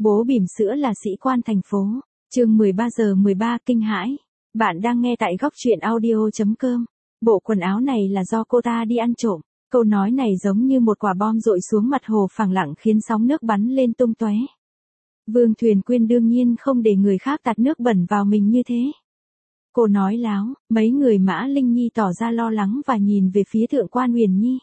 Bố bỉm sữa là sĩ quan thành phố. Chương 13:13 kinh hãi. Bạn đang nghe tại góc truyện audio.com. Bộ quần áo này là do cô ta đi ăn trộm. Câu nói này giống như một quả bom dội xuống mặt hồ phẳng lặng khiến sóng nước bắn lên tung tóe. Vương Thuyền Quyên đương nhiên không để người khác tạt nước bẩn vào mình như thế. Cô nói láo, mấy người Mã Linh Nhi tỏ ra lo lắng và nhìn về phía Thượng quan Uyển Nhi.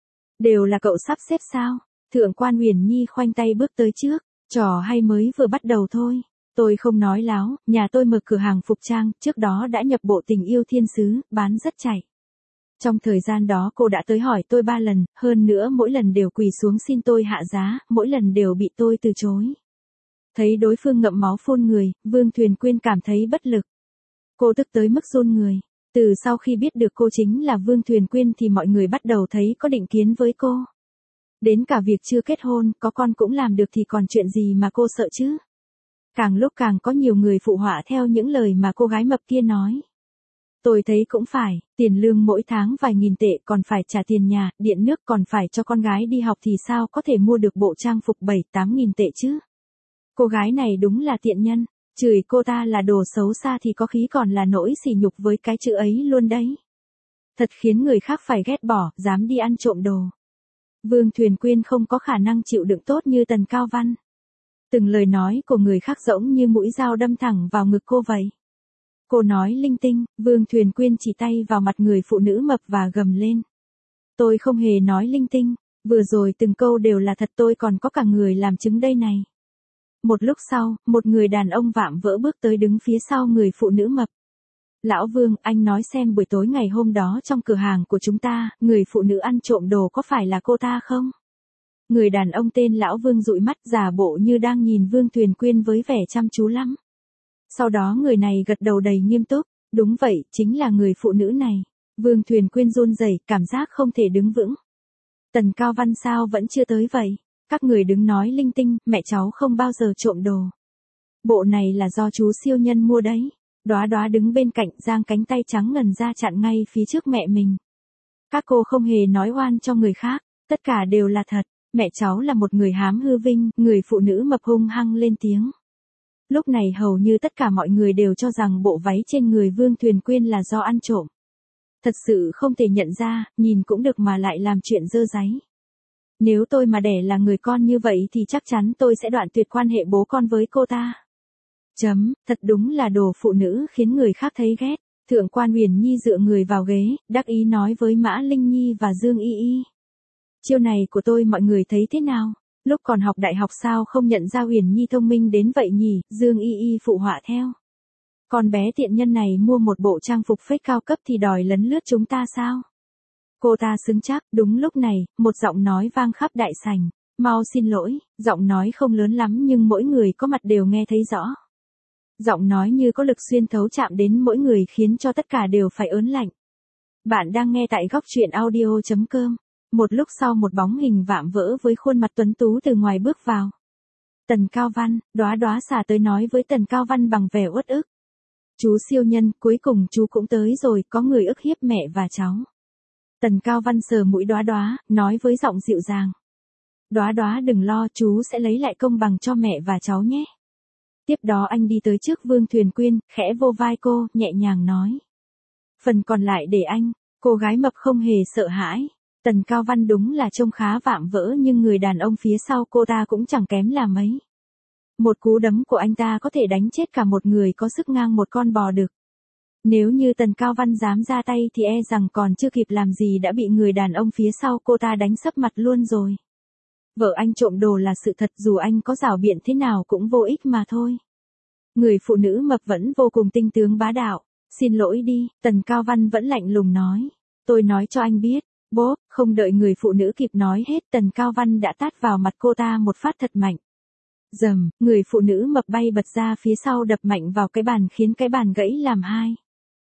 Đều là cậu sắp xếp sao? Thượng quan Uyển Nhi khoanh tay bước tới trước. Trò hay mới vừa bắt đầu thôi. Tôi không nói láo, nhà tôi mở cửa hàng phục trang, trước đó đã nhập bộ Tình Yêu Thiên Sứ, bán rất chạy. Trong thời gian đó cô đã tới hỏi tôi 3 lần, hơn nữa mỗi lần đều quỳ xuống xin tôi hạ giá, mỗi lần đều bị tôi từ chối. Thấy đối phương ngậm máu phun người, Vương Thuyền Quyên cảm thấy bất lực. Cô tức tới mức run người. Từ sau khi biết được cô chính là Vương Thuyền Quyên thì mọi người bắt đầu thấy có định kiến với cô. Đến cả việc chưa kết hôn, có con cũng làm được thì còn chuyện gì mà cô sợ chứ? Càng lúc càng có nhiều người phụ họa theo những lời mà cô gái mập kia nói. Tôi thấy cũng phải, tiền lương mỗi tháng vài nghìn tệ còn phải trả tiền nhà, điện nước còn phải cho con gái đi học thì sao có thể mua được bộ trang phục 7-8 nghìn tệ chứ? Cô gái này đúng là tiện nhân, chửi cô ta là đồ xấu xa thì có khí còn là nỗi sỉ nhục với cái chữ ấy luôn đấy. Thật khiến người khác phải ghét bỏ, dám đi ăn trộm đồ. Vương Thuyền Quyên không có khả năng chịu đựng tốt như Tần Cao Văn. Từng lời nói của người khác giống như mũi dao đâm thẳng vào ngực cô vậy. Cô nói linh tinh, Vương Thuyền Quyên chỉ tay vào mặt người phụ nữ mập và gầm lên. Tôi không hề nói linh tinh, vừa rồi từng câu đều là thật, tôi còn có cả người làm chứng đây này. Một lúc sau, một người đàn ông vạm vỡ bước tới đứng phía sau người phụ nữ mập. Lão Vương, anh nói xem buổi tối ngày hôm đó trong cửa hàng của chúng ta, người phụ nữ ăn trộm đồ có phải là cô ta không? Người đàn ông tên Lão Vương dụi mắt giả bộ như đang nhìn Vương Thuyền Quyên với vẻ chăm chú lắm. Sau đó người này gật đầu đầy nghiêm túc, đúng vậy, chính là người phụ nữ này. Vương Thuyền Quyên run rẩy, cảm giác không thể đứng vững. Tần Cao Văn sao vẫn chưa tới vậy? Các người đứng nói linh tinh, mẹ cháu không bao giờ trộm đồ. Bộ này là do chú siêu nhân mua đấy. Đóa Đóa đứng bên cạnh giang cánh tay trắng ngần ra chặn ngay phía trước mẹ mình. Các cô không hề nói oan cho người khác, tất cả đều là thật. Mẹ cháu là một người hám hư vinh, người phụ nữ mập hung hăng lên tiếng. Lúc này hầu như tất cả mọi người đều cho rằng bộ váy trên người Vương Thuyền Quyên là do ăn trộm. Thật sự không thể nhận ra, nhìn cũng được mà lại làm chuyện dơ dáy. Nếu tôi mà đẻ là người con như vậy thì chắc chắn tôi sẽ đoạn tuyệt quan hệ bố con với cô ta. Thật đúng là đồ phụ nữ khiến người khác thấy ghét. Thượng quan Uyển Nhi dựa người vào ghế, đắc ý nói với Mã Linh Nhi và Dương Y Y. Chiêu này của tôi mọi người thấy thế nào? Lúc còn học đại học sao không nhận ra Uyển Nhi thông minh đến vậy nhỉ? Dương Y Y phụ họa theo. Con bé tiện nhân này mua một bộ trang phục fake cao cấp thì đòi lấn lướt chúng ta sao? Cô ta xứng chắc. Đúng lúc này, một giọng nói vang khắp đại sảnh. Mau xin lỗi, giọng nói không lớn lắm nhưng mỗi người có mặt đều nghe thấy rõ. Giọng nói như có lực xuyên thấu chạm đến mỗi người khiến cho tất cả đều phải ớn lạnh. Bạn đang nghe tại góc truyện audio.com. Một lúc sau một bóng hình vạm vỡ với khuôn mặt tuấn tú từ ngoài bước vào. Tần Cao Văn, Đóa Đóa xả tới nói với Tần Cao Văn bằng vẻ uất ức. Chú siêu nhân, cuối cùng chú cũng tới rồi, có người ức hiếp mẹ và cháu. Tần Cao Văn sờ mũi Đóa Đóa, nói với giọng dịu dàng. Đóa Đóa đừng lo, chú sẽ lấy lại công bằng cho mẹ và cháu nhé. Tiếp đó anh đi tới trước Vương Thuyền Quyên, khẽ vô vai cô, nhẹ nhàng nói. Phần còn lại để anh. Cô gái mập không hề sợ hãi. Tần Cao Văn đúng là trông khá vạm vỡ nhưng người đàn ông phía sau cô ta cũng chẳng kém là mấy. Một cú đấm của anh ta có thể đánh chết cả một người có sức ngang một con bò đực. Nếu như Tần Cao Văn dám ra tay thì e rằng còn chưa kịp làm gì đã bị người đàn ông phía sau cô ta đánh sấp mặt luôn rồi. Vợ anh trộm đồ là sự thật, dù anh có rảo biện thế nào cũng vô ích mà thôi. Người phụ nữ mập vẫn vô cùng tinh tướng bá đạo. Xin lỗi đi, Tần Cao Văn vẫn lạnh lùng nói. Tôi nói cho anh biết. Bốp, không đợi người phụ nữ kịp nói hết, Tần Cao Văn đã tát vào mặt cô ta một phát thật mạnh. Dầm, người phụ nữ mập bay bật ra phía sau đập mạnh vào cái bàn khiến cái bàn gãy làm hai.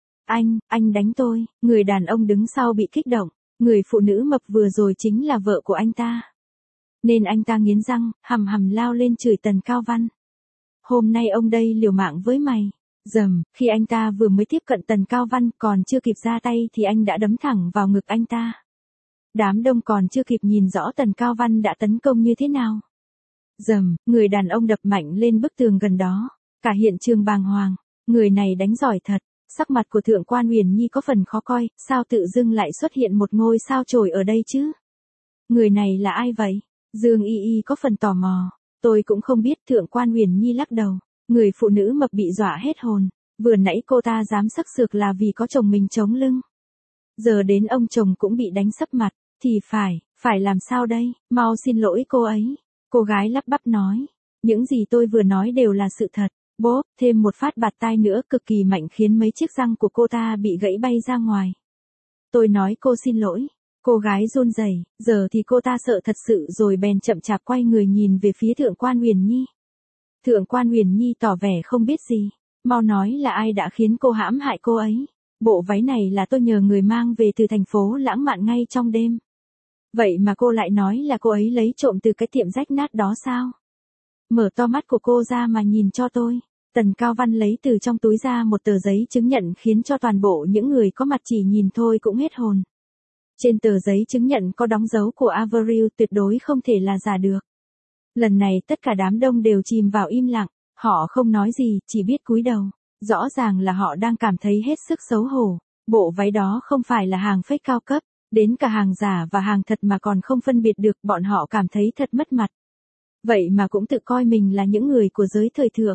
Anh đánh tôi. Người đàn ông đứng sau bị kích động. Người phụ nữ mập vừa rồi chính là vợ của anh ta. Nên anh ta nghiến răng, hầm hầm lao lên chửi Tần Cao Văn. Hôm nay ông đây liều mạng với mày. Dầm, khi anh ta vừa mới tiếp cận Tần Cao Văn còn chưa kịp ra tay thì anh đã đấm thẳng vào ngực anh ta. Đám đông còn chưa kịp nhìn rõ Tần Cao Văn đã tấn công như thế nào. Rầm, người đàn ông đập mạnh lên bức tường gần đó. Cả hiện trường bàng hoàng. Người này đánh giỏi thật. Sắc mặt của Thượng quan Huyền Nhi có phần khó coi, sao tự dưng lại xuất hiện một ngôi sao chổi ở đây chứ? Người này là ai vậy? Dương Y Y có phần tò mò. Tôi cũng không biết. Thượng quan Huyền Nhi lắc đầu. Người phụ nữ mập bị dọa hết hồn. Vừa nãy cô ta dám sắc sược là vì có chồng mình chống lưng. Giờ đến ông chồng cũng bị đánh sấp mặt. Thì phải làm sao đây? Mau xin lỗi cô ấy. Cô gái lắp bắp nói. Những gì tôi vừa nói đều là sự thật. Bốp, thêm một phát bạt tai nữa cực kỳ mạnh khiến mấy chiếc răng của cô ta bị gãy bay ra ngoài. Tôi nói cô xin lỗi. Cô gái run rẩy, giờ thì cô ta sợ thật sự rồi bèn chậm chạp quay người nhìn về phía Thượng quan Huyền Nhi. Thượng quan Huyền Nhi tỏ vẻ không biết gì. Mau nói là ai đã khiến cô hãm hại cô ấy. Bộ váy này là tôi nhờ người mang về từ thành phố lãng mạn ngay trong đêm. Vậy mà cô lại nói là cô ấy lấy trộm từ cái tiệm rách nát đó sao? Mở to mắt của cô ra mà nhìn cho tôi. Tần Cao Văn lấy từ trong túi ra một tờ giấy chứng nhận khiến cho toàn bộ những người có mặt chỉ nhìn thôi cũng hết hồn. Trên tờ giấy chứng nhận có đóng dấu của Avril tuyệt đối không thể là giả được. Lần này tất cả đám đông đều chìm vào im lặng, họ không nói gì, chỉ biết cúi đầu. Rõ ràng là họ đang cảm thấy hết sức xấu hổ. Bộ váy đó không phải là hàng fake cao cấp, đến cả hàng giả và hàng thật mà còn không phân biệt được, bọn họ cảm thấy thật mất mặt. Vậy mà cũng tự coi mình là những người của giới thời thượng.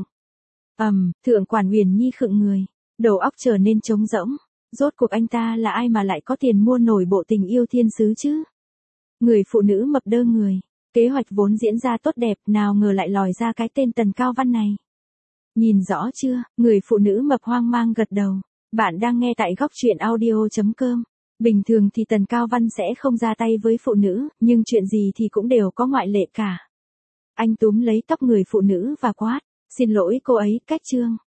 Thượng quan Huyền Nhi khựng người, đầu óc trở nên trống rỗng. Rốt cuộc anh ta là ai mà lại có tiền mua nổi bộ tình yêu thiên sứ chứ? Người phụ nữ mập đơ người, kế hoạch vốn diễn ra tốt đẹp, nào ngờ lại lòi ra cái tên Tần Cao Văn này. Nhìn rõ chưa? Người phụ nữ mập hoang mang gật đầu. Bạn đang nghe tại góc truyện audio.com. Bình thường thì Tần Cao Văn sẽ không ra tay với phụ nữ, nhưng chuyện gì thì cũng đều có ngoại lệ cả. Anh túm lấy tóc người phụ nữ và quát. Xin lỗi cô ấy, cách chương.